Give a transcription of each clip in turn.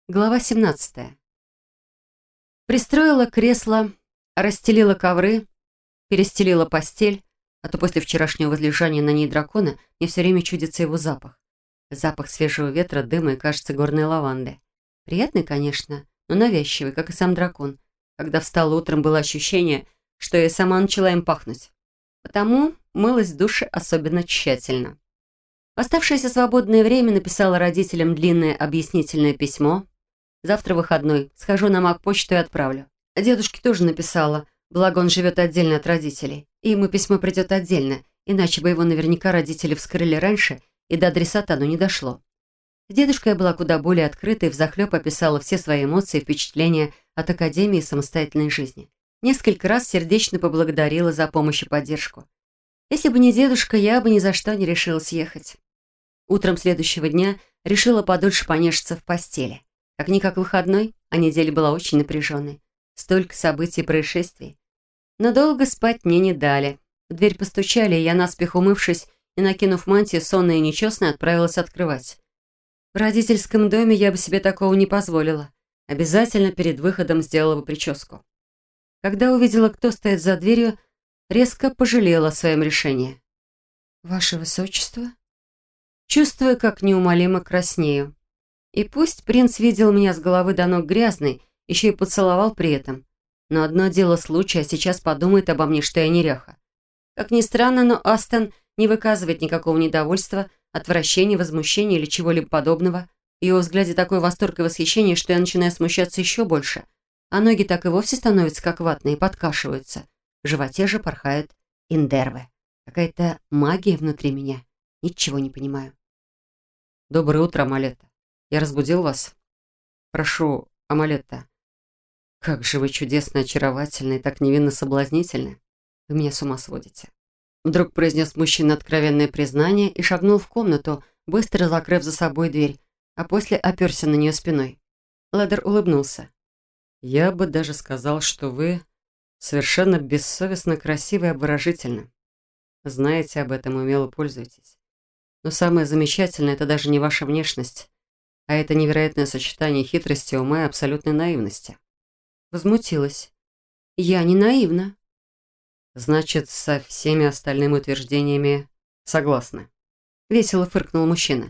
Глава 17. Пристроила кресло, расстелила ковры, перестелила постель, а то после вчерашнего возлежания на ней дракона мне все время чудится его запах. Запах свежего ветра, дыма и, кажется, горной лаванды. Приятный, конечно, но навязчивый, как и сам дракон. Когда встала утром, было ощущение, что я и сама начала им пахнуть. Потому мылась в душе особенно тщательно. В оставшееся свободное время написала родителям длинное объяснительное письмо. Завтра выходной. Схожу на Мак-почту и отправлю. Дедушке тоже написала, благо он живет отдельно от родителей. И ему письмо придет отдельно, иначе бы его наверняка родители вскрыли раньше, и до адресата оно не дошло. С дедушкой я была куда более открыта и взахлеб описала все свои эмоции и впечатления от академии и самостоятельной жизни. Несколько раз сердечно поблагодарила за помощь и поддержку. Если бы не дедушка, я бы ни за что не решилась ехать. Утром следующего дня решила подольше понежиться в постели. Как-никак выходной, а неделя была очень напряженной. Столько событий и происшествий. Но долго спать мне не дали. В дверь постучали, и я, наспех умывшись и накинув мантию, сонная и нечестная, отправилась открывать. В родительском доме я бы себе такого не позволила. Обязательно перед выходом сделала бы прическу. Когда увидела, кто стоит за дверью, резко пожалела о своем решении. «Ваше Высочество?» Чувствуя, как неумолимо краснею. И пусть принц видел меня с головы до ног грязной, еще и поцеловал при этом. Но одно дело случая, сейчас подумает обо мне, что я неряха. Как ни странно, но Астон не выказывает никакого недовольства, отвращения, возмущения или чего-либо подобного. В его взгляде такой восторг и восхищение, что я начинаю смущаться еще больше. А ноги так и вовсе становятся как ватные и подкашиваются. В животе же порхают индервы. Какая-то магия внутри меня. Ничего не понимаю. «Доброе утро, Амалетта. Я разбудил вас? Прошу, Амалетта. Как же вы чудесно очаровательны и так невинно соблазнительны. Вы меня с ума сводите». Вдруг произнес мужчина откровенное признание и шагнул в комнату, быстро закрыв за собой дверь, а после оперся на нее спиной. Ледер улыбнулся. «Я бы даже сказал, что вы совершенно бессовестно красивы и обворожительны. Знаете об этом и умело пользуетесь. Но самое замечательное – это даже не ваша внешность, а это невероятное сочетание хитрости, ума и абсолютной наивности». Возмутилась. «Я не наивна». «Значит, со всеми остальными утверждениями согласны?» Весело фыркнул мужчина.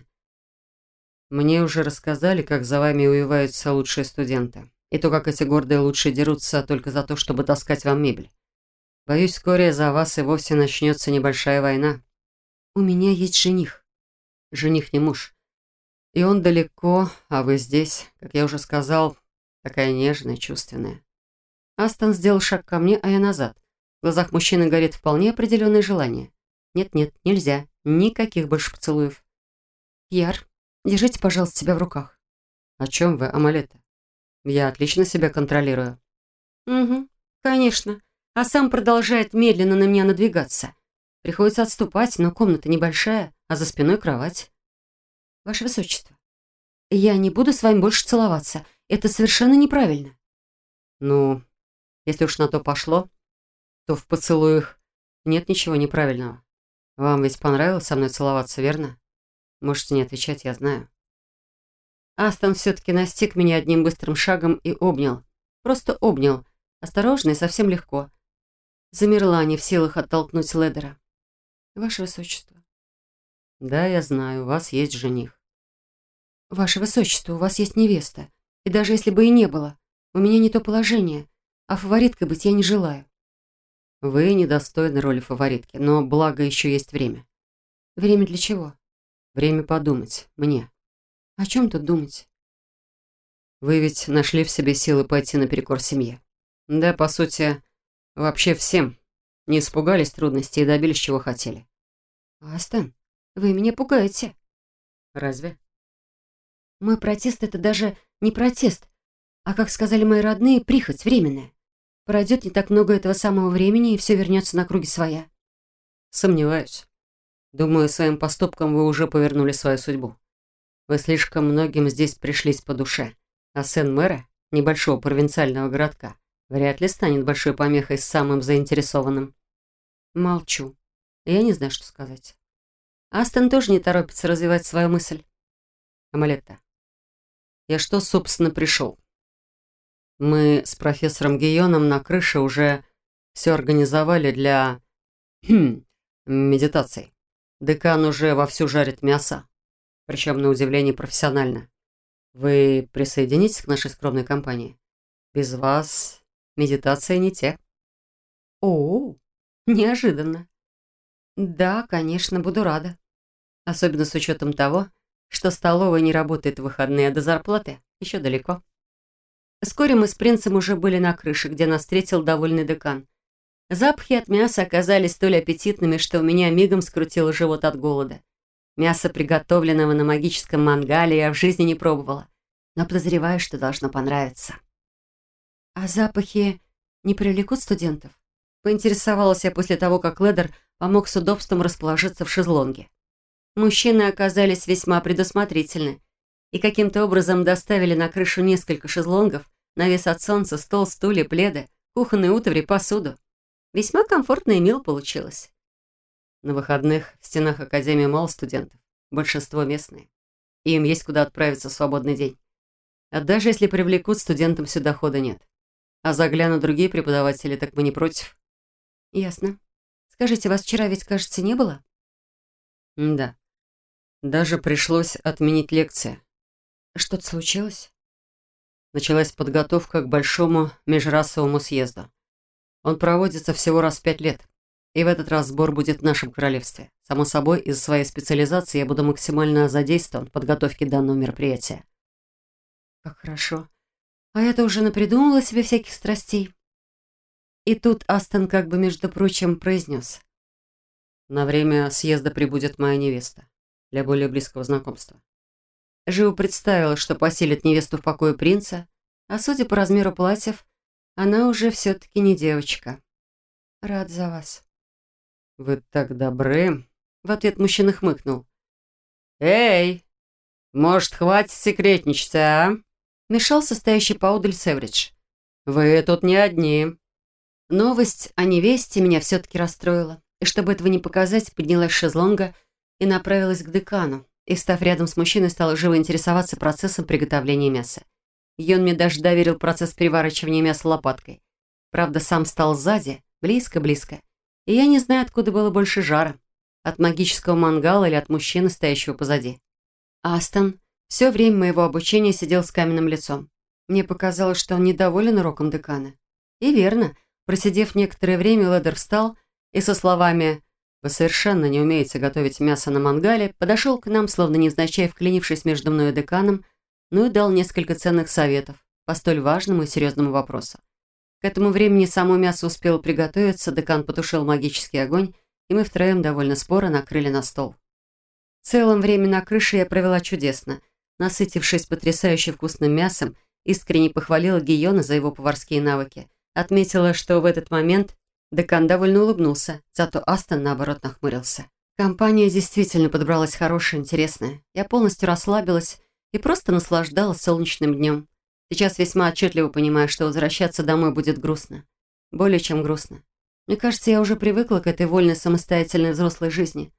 «Мне уже рассказали, как за вами увиваются лучшие студенты, и то, как эти гордые лучшие дерутся только за то, чтобы таскать вам мебель. Боюсь, вскоре за вас и вовсе начнется небольшая война. У меня есть жених». «Жених не муж. И он далеко, а вы здесь, как я уже сказал, такая нежная, чувственная». Астон сделал шаг ко мне, а я назад. В глазах мужчины горит вполне определенное желание. Нет-нет, нельзя. Никаких больше поцелуев. «Яр, держите, пожалуйста, себя в руках». «О чем вы, Амалетта? Я отлично себя контролирую». «Угу, конечно. А сам продолжает медленно на меня надвигаться. Приходится отступать, но комната небольшая, а за спиной кровать». «Ваше Высочество, я не буду с вами больше целоваться. Это совершенно неправильно». «Ну, если уж на то пошло, то в поцелуях нет ничего неправильного. Вам ведь понравилось со мной целоваться, верно? Можете не отвечать, я знаю». Астон все-таки настиг меня одним быстрым шагом и обнял. Просто обнял. Осторожно и совсем легко. Замерла, не в силах оттолкнуть Ледера. «Ваше Высочество». «Да, я знаю, у вас есть жених». «Ваше Высочество, у вас есть невеста. И даже если бы и не было, у меня не то положение, а фавориткой быть я не желаю». «Вы недостойны роли фаворитки, но благо еще есть время». «Время для чего?» «Время подумать. Мне». «О чем тут думать?» «Вы ведь нашли в себе силы пойти наперекор семье. Да, по сути, вообще всем. Не испугались трудностей и добились, чего хотели». «Астон, вы меня пугаете». «Разве?» «Мой протест — это даже не протест, а, как сказали мои родные, прихоть временная. Пройдет не так много этого самого времени, и все вернется на круги своя». «Сомневаюсь. Думаю, своим поступком вы уже повернули свою судьбу. Вы слишком многим здесь пришлись по душе, а сын мэра, небольшого провинциального городка, вряд ли станет большой помехой с самым заинтересованным». Молчу. Я не знаю, что сказать. Астон тоже не торопится развивать свою мысль. «Амалетта, Я что, собственно, пришел? Мы с профессором Гийоном на крыше уже все организовали для медитаций. Декан уже вовсю жарит мясо, причем на удивление профессионально. Вы присоединитесь к нашей скромной компании? Без вас медитация не те. О, неожиданно. Да, конечно, буду рада. Особенно с учетом того, что столовая не работает в выходные, а до зарплаты еще далеко. Вскоре мы с принцем уже были на крыше, где нас встретил довольный декан. Запахи от мяса оказались столь аппетитными, что у меня мигом скрутило живот от голода. Мясо, приготовленного на магическом мангале, я в жизни не пробовала, но подозреваю, что должно понравиться. А запахи не привлекут студентов? Поинтересовалась я после того, как Ледер помог с удобством расположиться в шезлонге. Мужчины оказались весьма предусмотрительны и каким-то образом доставили на крышу несколько шезлонгов, навес от солнца, стол, стулья, пледы, кухонные утвари, посуду. Весьма комфортно и мило получилось. На выходных в стенах Академии мало студентов, большинство местные. И им есть куда отправиться в свободный день. А даже если привлекут, студентам сюда хода нет. А заглянут другие преподаватели, так мы не против. Ясно. Скажите, вас вчера ведь, кажется, не было? Да. Даже пришлось отменить лекции. Что-то случилось? Началась подготовка к большому межрасовому съезду. Он проводится всего раз в 5 лет. И в этот раз сбор будет в нашем королевстве. Само собой, из-за своей специализации я буду максимально задействован в подготовке данного мероприятия. Как хорошо. А я-то уже напридумывала себе всяких страстей. И тут Астон как бы, между прочим, произнес. На время съезда прибудет моя невеста. Для более близкого знакомства. Живо представила, что поселит невесту в покое принца, а судя по размеру платьев, она уже все-таки не девочка. Рад за вас. Вы так добры. В ответ мужчина хмыкнул. Эй, может, хватит секретничать, а? Мешался стоящий поодаль Севридж. Вы тут не одни. Новость о невесте меня все-таки расстроила. И чтобы этого не показать, поднялась с шезлонга и направилась к декану. И, став рядом с мужчиной, стала живо интересоваться процессом приготовления мяса. И он мне даже доверил процесс переворачивания мяса лопаткой. Правда, сам стал сзади, близко-близко. И я не знаю, откуда было больше жара. От магического мангала или от мужчины, стоящего позади. Астон все время моего обучения сидел с каменным лицом. Мне показалось, что он недоволен уроком декана. И верно. Просидев некоторое время, Ледер встал и со словами «Вы совершенно не умеете готовить мясо на мангале», подошел к нам, словно невзначай вклинившись между мной и деканом, ну и дал несколько ценных советов по столь важному и серьезному вопросу. К этому времени само мясо успело приготовиться, декан потушил магический огонь, и мы втроем довольно споро накрыли на стол. В целом, время на крыше я провела чудесно. Насытившись потрясающе вкусным мясом, искренне похвалила Гийона за его поварские навыки. Отметила, что в этот момент декан довольно улыбнулся, зато Астон, наоборот, нахмурился. Компания действительно подобралась хорошая, интересная. Я полностью расслабилась и просто наслаждалась солнечным днем. Сейчас весьма отчетливо понимаю, что возвращаться домой будет грустно. Более чем грустно. Мне кажется, я уже привыкла к этой вольной, самостоятельной взрослой жизни.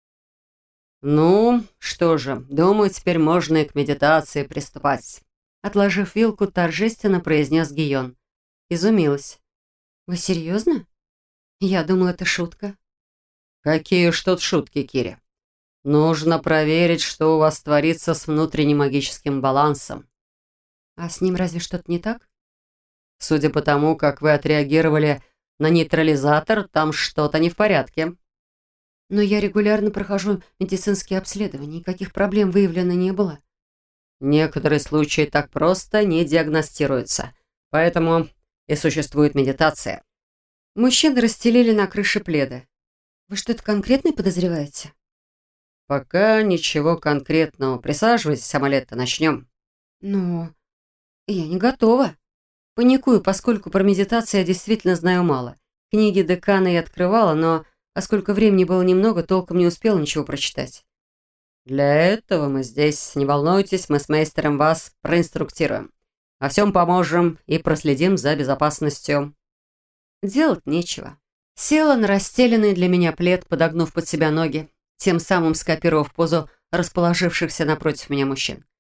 «Ну, что же, думаю, теперь можно и к медитации приступать», отложив вилку, торжественно произнес Гийон. Изумилась. «Вы серьезно? Я думала, это шутка». «Какие уж тут шутки, Кири. Нужно проверить, что у вас творится с внутренним магическим балансом». «А с ним разве что-то не так?» «Судя по тому, как вы отреагировали на нейтрализатор, там что-то не в порядке». «Но я регулярно прохожу медицинские обследования, никаких проблем выявлено не было». «Некоторые случаи так просто не диагностируются, поэтому и существует медитация». Мужчины расстелили на крыше пледы. «Вы что-то конкретное подозреваете?» «Пока ничего конкретного. Присаживайтесь, Амалетта, начнем». «Но я не готова. Паникую, поскольку про медитацию я действительно знаю мало. Книги декана я открывала, но поскольку времени было немного, толком не успела ничего прочитать». «Для этого мы здесь. Не волнуйтесь, мы с мейстером вас проинструктируем. Во всем поможем и проследим за безопасностью». Делать нечего. Села на расстеленный для меня плед, подогнув под себя ноги, тем самым скопировав позу расположившихся напротив меня мужчин.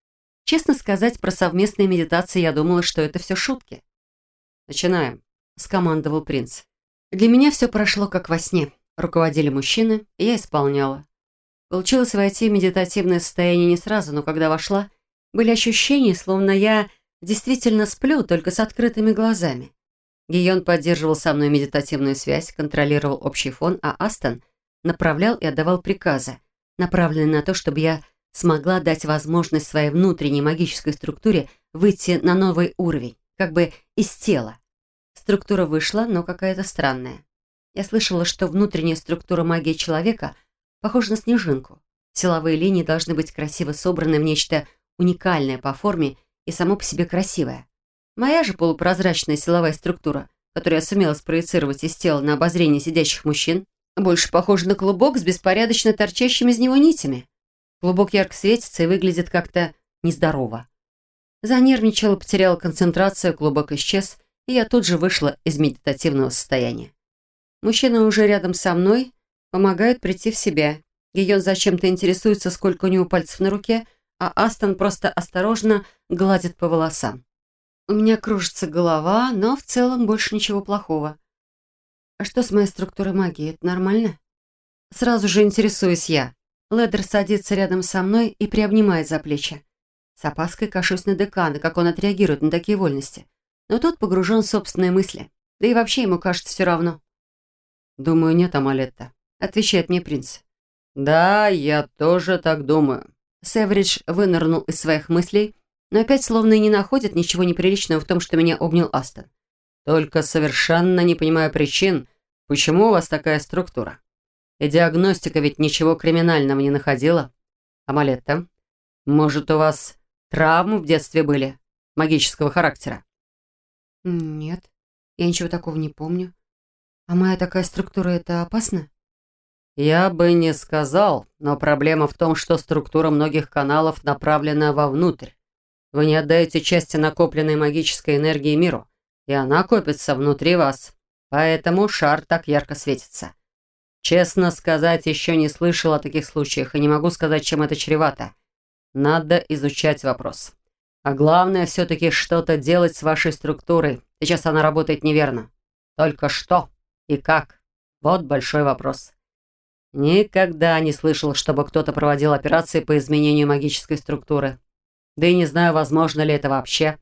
Честно сказать, про совместные медитации я думала, что это все шутки. «Начинаем», — скомандовал принц. Для меня все прошло как во сне. Руководили мужчины, и я исполняла. Получилось войти в медитативное состояние не сразу, но когда вошла, были ощущения, словно я действительно сплю, только с открытыми глазами. Гийон поддерживал со мной медитативную связь, контролировал общий фон, а Астон направлял и отдавал приказы, направленные на то, чтобы я смогла дать возможность своей внутренней магической структуре выйти на новый уровень, как бы из тела. Структура вышла, но какая-то странная. Я слышала, что внутренняя структура магии человека похожа на снежинку. Силовые линии должны быть красиво собраны в нечто уникальное по форме и само по себе красивое. Моя же полупрозрачная силовая структура, которую я сумела спроецировать из тела на обозрение сидящих мужчин, больше похожа на клубок с беспорядочно торчащими из него нитями. Клубок ярко светится и выглядит как-то нездорово. Занервничала, потеряла концентрацию, клубок исчез, и я тут же вышла из медитативного состояния. Мужчина уже рядом со мной помогают прийти в себя. Гийон зачем-то интересуется, сколько у него пальцев на руке, а Астон просто осторожно гладит по волосам. У меня кружится голова, но в целом больше ничего плохого. А что с моей структурой магии? Это нормально? Сразу же интересуюсь я. Ледер садится рядом со мной и приобнимает за плечи. С опаской кашусь на декана, как он отреагирует на такие вольности. Но тот погружен в собственные мысли. Да и вообще ему кажется все равно. «Думаю, нет, Амалетта», — отвечает мне принц. «Да, я тоже так думаю». Севридж вынырнул из своих мыслей, но опять словно и не находит ничего неприличного в том, что меня обнял Астон. «Только совершенно не понимаю причин, почему у вас такая структура. И диагностика ведь ничего криминального не находила. Амалетта, может, у вас травмы в детстве были? Магического характера?» «Нет, я ничего такого не помню. А моя такая структура — это опасно?» «Я бы не сказал, но проблема в том, что структура многих каналов направлена вовнутрь. Вы не отдаете части накопленной магической энергии миру, и она копится внутри вас, поэтому шар так ярко светится. Честно сказать, еще не слышал о таких случаях и не могу сказать, чем это чревато. Надо изучать вопрос. А главное, все-таки что-то делать с вашей структурой. Сейчас она работает неверно. Только что и как? Вот большой вопрос. Никогда не слышал, чтобы кто-то проводил операции по изменению магической структуры. Да и не знаю, возможно ли это вообще».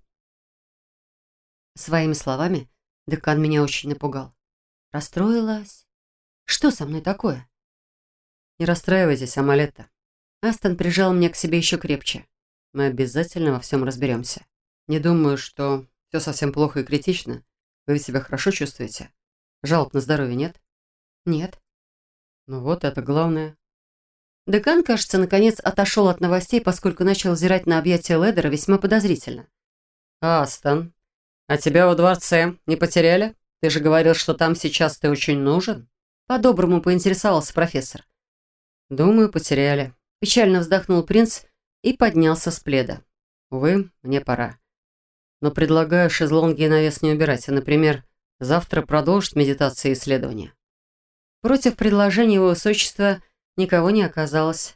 Своими словами декан меня очень напугал. Расстроилась. Что со мной такое? «Не расстраивайтесь, Амалетта». Астон прижал меня к себе еще крепче. «Мы обязательно во всем разберемся. Не думаю, что все совсем плохо и критично. Вы ведь себя хорошо чувствуете? Жалоб на здоровье нет?» «Нет». «Ну вот, это главное». Декан, кажется, наконец отошел от новостей, поскольку начал взирать на объятия Ледера весьма подозрительно. «Астон, а тебя во дворце не потеряли? Ты же говорил, что там сейчас ты очень нужен?» По-доброму поинтересовался профессор. «Думаю, потеряли». Печально вздохнул принц и поднялся с пледа. «Увы, мне пора. Но предлагаю шезлонги и навес не убирать, а, например, завтра продолжить медитации и исследования». Против предложения его высочества никого не оказалось.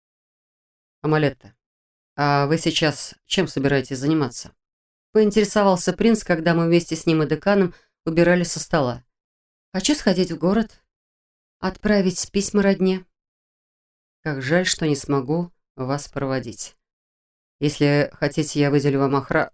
«Амалетта, а вы сейчас чем собираетесь заниматься?» Поинтересовался принц, когда мы вместе с ним и деканом убирали со стола. «Хочу сходить в город, отправить письма родне». «Как жаль, что не смогу вас проводить. Если хотите, я выделю вам охрану».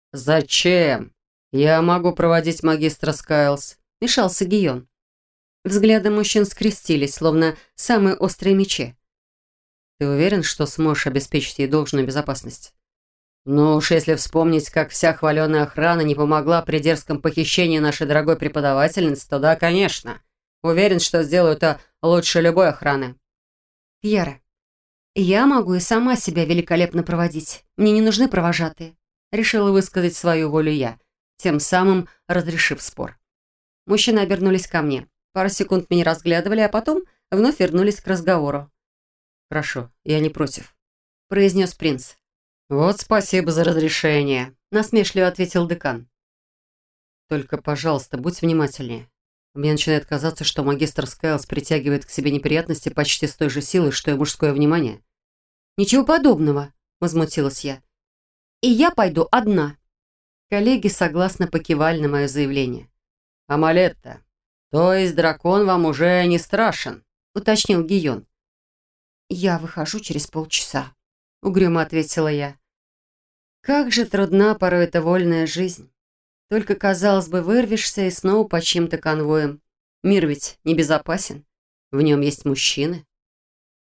«Зачем? Я могу проводить магистра Скайлс», — мешался Гийон. Взгляды мужчин скрестились, словно самые острые мечи. «Ты уверен, что сможешь обеспечить ей должную безопасность?» «Ну уж если вспомнить, как вся хваленая охрана не помогла при дерзком похищении нашей дорогой преподавательницы, то да, конечно. Уверен, что сделаю это лучше любой охраны». «Яра, я могу и сама себя великолепно проводить. Мне не нужны провожатые», — решила высказать свою волю я, тем самым разрешив спор. Мужчины обернулись ко мне. Пару секунд меня разглядывали, а потом вновь вернулись к разговору. «Хорошо, я не против», — произнес принц. «Вот спасибо за разрешение», — насмешливо ответил декан. «Только, пожалуйста, будь внимательнее. Мне начинает казаться, что магистр Скайлс притягивает к себе неприятности почти с той же силой, что и мужское внимание». «Ничего подобного», — возмутилась я. и я пойду одна». Коллеги согласно покивали на мое заявление. «Амалетта, то есть дракон вам уже не страшен?» — уточнил Гийон. «Я выхожу через полчаса», — угрюмо ответила я. Как же трудна порой эта вольная жизнь. Только, казалось бы, вырвешься и снова по чьим-то конвоям. Мир ведь небезопасен. В нем есть мужчины.